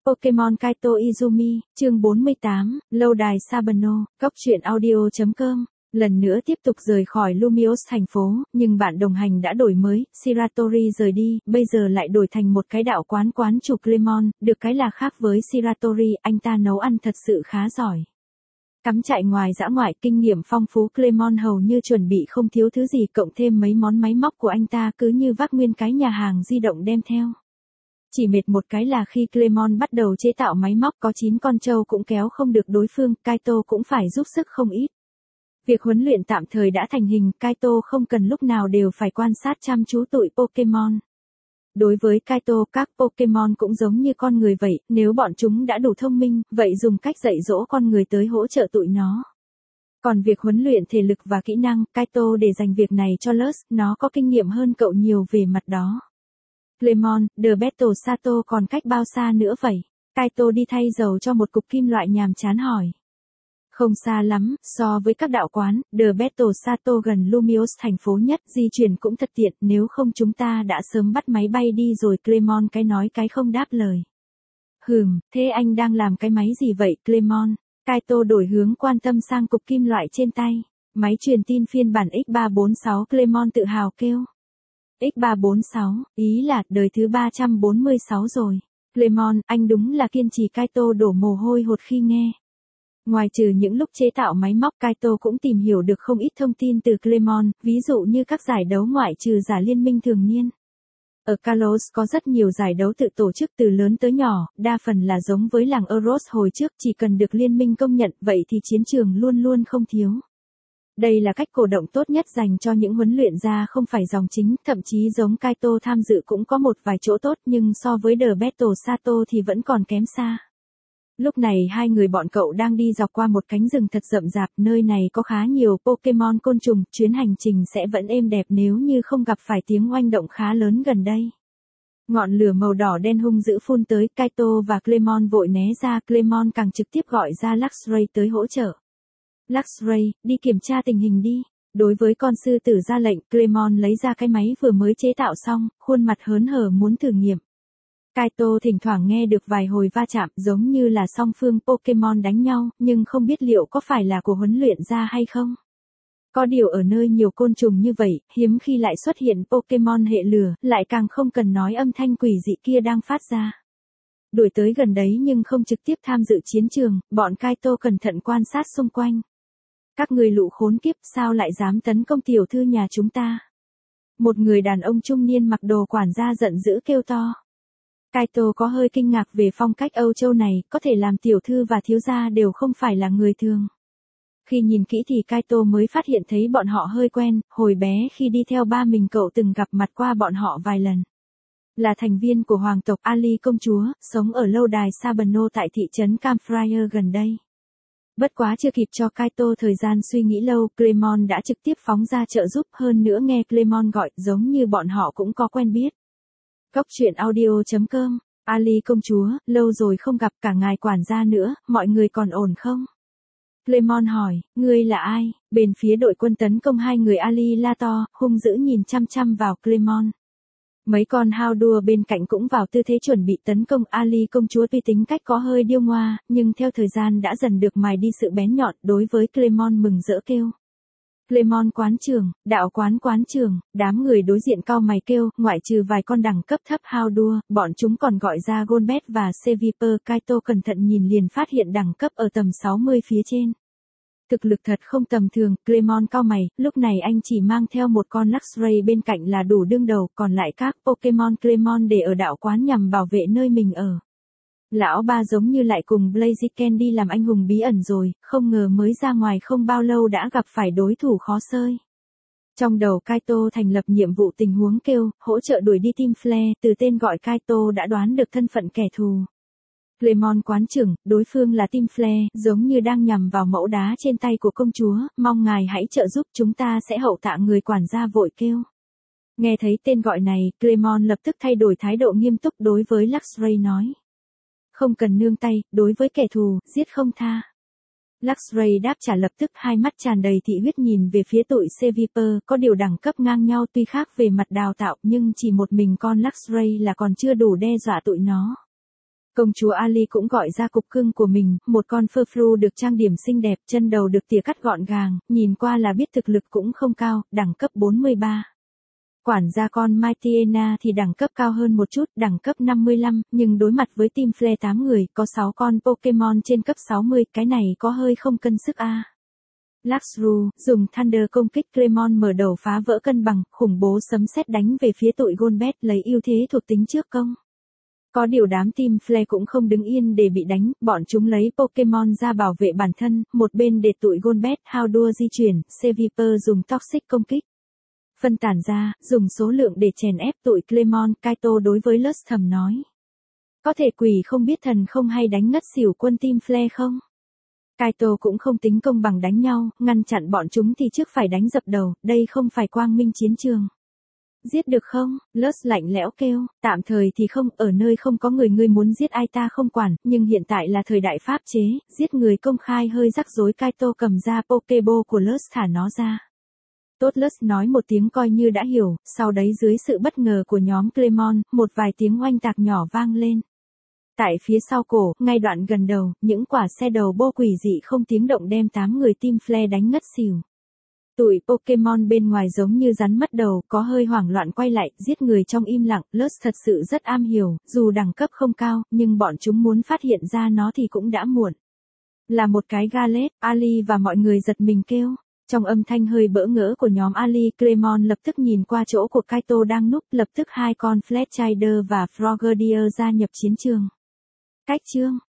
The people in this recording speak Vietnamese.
Pokemon Kaito Izumi, chương 48, lâu đài Sabano, góc truyện audio.com. Lần nữa tiếp tục rời khỏi Lumiose thành phố, nhưng bạn đồng hành đã đổi mới, Shiratori rời đi, bây giờ lại đổi thành một cái đạo quán chủ Clemon, được cái là khác với Shiratori, anh ta nấu ăn thật sự khá giỏi. Cắm trại ngoài dã ngoại, kinh nghiệm phong phú, Clemon hầu như chuẩn bị không thiếu thứ gì, cộng thêm mấy món máy móc của anh ta cứ như vác nguyên cái nhà hàng di động đem theo. Chỉ mệt một cái là khi Clemon bắt đầu chế tạo máy móc có 9 con trâu cũng kéo không được đối phương, Kaito cũng phải giúp sức không ít. Việc huấn luyện tạm thời đã thành hình, Kaito không cần lúc nào đều phải quan sát chăm chú tụi Pokemon. Đối với Kaito, các Pokemon cũng giống như con người vậy, nếu bọn chúng đã đủ thông minh, vậy dùng cách dạy dỗ con người tới hỗ trợ tụi nó. Còn việc huấn luyện thể lực và kỹ năng, Kaito để dành việc này cho Luz, nó có kinh nghiệm hơn cậu nhiều về mặt đó. Clemon, The Battle Sato còn cách bao xa nữa vậy? Kaito đi thay dầu cho một cục kim loại nhàm chán hỏi. Không xa lắm, so với các đạo quán, The Battle Sato gần Lumiose thành phố nhất, di chuyển cũng thật tiện, nếu không chúng ta đã sớm bắt máy bay đi rồi. Clemon cái nói cái không đáp lời. Thế anh đang làm cái máy gì vậy Clemon? Kaito đổi hướng quan tâm sang cục kim loại trên tay. Máy truyền tin phiên bản X346, Clemon tự hào kêu. X346, ý là đời thứ 346 rồi. Clemon, anh đúng là kiên trì. Kaito đổ mồ hôi hột khi nghe. Ngoài trừ những lúc chế tạo máy móc, Kaito cũng tìm hiểu được không ít thông tin từ Clemon, ví dụ như các giải đấu ngoại trừ giải liên minh thường niên. Ở Kalos có rất nhiều giải đấu tự tổ chức từ lớn tới nhỏ, đa phần là giống với làng Euros hồi trước, chỉ cần được liên minh công nhận, vậy thì chiến trường luôn luôn không thiếu. Đây là cách cổ động tốt nhất dành cho những huấn luyện gia không phải dòng chính, thậm chí giống Kaito tham dự cũng có một vài chỗ tốt, nhưng so với The Battle Sato thì vẫn còn kém xa. Lúc này hai người bọn cậu đang đi dọc qua một cánh rừng thật rậm rạp, nơi này có khá nhiều Pokemon côn trùng, chuyến hành trình sẽ vẫn êm đẹp nếu như không gặp phải tiếng oanh động khá lớn gần đây. Ngọn lửa màu đỏ đen hung dữ phun tới, Kaito và Clemon vội né ra, Clemon càng trực tiếp gọi ra Luxray tới hỗ trợ. Luxray, đi kiểm tra tình hình đi. Đối với con sư tử ra lệnh, Clemon lấy ra cái máy vừa mới chế tạo xong, khuôn mặt hớn hở muốn thử nghiệm. Kaito thỉnh thoảng nghe được vài hồi va chạm giống như là song phương Pokemon đánh nhau, nhưng không biết liệu có phải là của huấn luyện ra hay không. Có điều ở nơi nhiều côn trùng như vậy, hiếm khi lại xuất hiện Pokemon hệ lửa, lại càng không cần nói âm thanh quỷ dị kia đang phát ra. Đuổi tới gần đấy nhưng không trực tiếp tham dự chiến trường, bọn Kaito cẩn thận quan sát xung quanh. Các người lũ khốn kiếp, sao lại dám tấn công tiểu thư nhà chúng ta? Một người đàn ông trung niên mặc đồ quản gia giận dữ kêu to. Kaito có hơi kinh ngạc về phong cách Âu Châu này, có thể làm tiểu thư và thiếu gia đều không phải là người thường. Khi nhìn kỹ thì Kaito mới phát hiện thấy bọn họ hơi quen, hồi bé khi đi theo ba mình cậu từng gặp mặt qua bọn họ vài lần. Là thành viên của hoàng tộc Ali công chúa, sống ở lâu đài Sabano tại thị trấn Campfire gần đây. Bất quá chưa kịp cho Kaito thời gian suy nghĩ lâu, Clemon đã trực tiếp phóng ra trợ giúp, hơn nữa nghe Clemon gọi giống như bọn họ cũng có quen biết. Góc truyện audio.com, Ali công chúa, lâu rồi không gặp, cả ngài quản gia nữa, mọi người còn ổn không? Clemon hỏi, ngươi là ai? Bên phía đội quân tấn công hai người Ali la to, hung dữ nhìn chăm chăm vào Clemon. Mấy con hao đua bên cạnh cũng vào tư thế chuẩn bị tấn công. Ali công chúa tuy tính cách có hơi điêu ngoa, nhưng theo thời gian đã dần được mài đi sự bén nhọn. Đối với Clemon mừng rỡ kêu. Clemon quán trưởng, đạo quán trưởng, đám người đối diện cau mày kêu, ngoại trừ vài con đẳng cấp thấp hao đua, bọn chúng còn gọi ra Golbat và Seviper. Kaito cẩn thận nhìn liền phát hiện đẳng cấp ở tầm 60 phía trên. Thực lực thật không tầm thường, Clemon cau mày, lúc này anh chỉ mang theo một con Luxray bên cạnh là đủ đương đầu, còn lại các Pokemon Clemon để ở đạo quán nhằm bảo vệ nơi mình ở. Lão ba giống như lại cùng Blaziken đi làm anh hùng bí ẩn rồi, không ngờ mới ra ngoài không bao lâu đã gặp phải đối thủ khó xơi. Trong đầu Kaito thành lập nhiệm vụ tình huống kêu, hỗ trợ đuổi đi Team Flare, từ tên gọi Kaito đã đoán được thân phận kẻ thù. Clemon quán trưởng, đối phương là Team Flare, giống như đang nhằm vào mẫu đá trên tay của công chúa, mong ngài hãy trợ giúp, chúng ta sẽ hậu tạ. Người quản gia vội kêu. Nghe thấy tên gọi này, Clemon lập tức thay đổi thái độ nghiêm túc đối với Luxray nói. Không cần nương tay, đối với kẻ thù, giết không tha. Luxray đáp trả lập tức, hai mắt tràn đầy thị huyết nhìn về phía tụi Seviper, có điều đẳng cấp ngang nhau tuy khác về mặt đào tạo nhưng chỉ một mình con Luxray là còn chưa đủ đe dọa tụi nó. Công chúa Ali cũng gọi ra cục cưng của mình, một con Furfru được trang điểm xinh đẹp, chân đầu được tỉa cắt gọn gàng, nhìn qua là biết thực lực cũng không cao, đẳng cấp 43. Quản gia con Mightyena thì đẳng cấp cao hơn một chút, đẳng cấp 55, nhưng đối mặt với team Flare 8 người, có 6 con Pokemon trên cấp 60, cái này có hơi không cân sức a. Luxru, dùng Thunder công kích Greymon mở đầu phá vỡ cân bằng, khủng bố sấm sét đánh về phía tụi Golbat lấy ưu thế thuộc tính trước công. Có điều đám team Flare cũng không đứng yên để bị đánh, bọn chúng lấy Pokemon ra bảo vệ bản thân, một bên để tụi Golbat Howdua di chuyển, Seviper dùng Toxic công kích. Phân tản ra, dùng số lượng để chèn ép tụi Clemon, Kaito đối với Lutz thầm nói. Có thể quỷ không biết thần không hay đánh ngất xỉu quân team Flare không? Kaito cũng không tính công bằng đánh nhau, ngăn chặn bọn chúng thì trước phải đánh dập đầu, đây không phải quang minh chiến trường. Giết được không? Lutz lạnh lẽo kêu, tạm thời thì không, ở nơi không có người ngươi muốn giết ai ta không quản, nhưng hiện tại là thời đại pháp chế, giết người công khai hơi rắc rối. Kaito cầm ra Pokeball của Lutz thả nó ra. Tốt, Lutz nói một tiếng coi như đã hiểu, sau đấy dưới sự bất ngờ của nhóm Clemon, một vài tiếng oanh tạc nhỏ vang lên. Tại phía sau cổ, ngay đoạn gần đầu, những quả xe đầu bô quỷ dị không tiếng động đem 8 người team Flare đánh ngất xỉu. Tụi Pokemon bên ngoài giống như rắn mất đầu, có hơi hoảng loạn quay lại, giết người trong im lặng. Lutz thật sự rất am hiểu, dù đẳng cấp không cao, nhưng bọn chúng muốn phát hiện ra nó thì cũng đã muộn. Là một cái galet, Ali và mọi người giật mình kêu. Trong âm thanh hơi bỡ ngỡ của nhóm Ali, Clemon lập tức nhìn qua chỗ của Kaito đang núp, lập tức hai con Fletchinder và Frogadier gia nhập chiến trường. Cách chương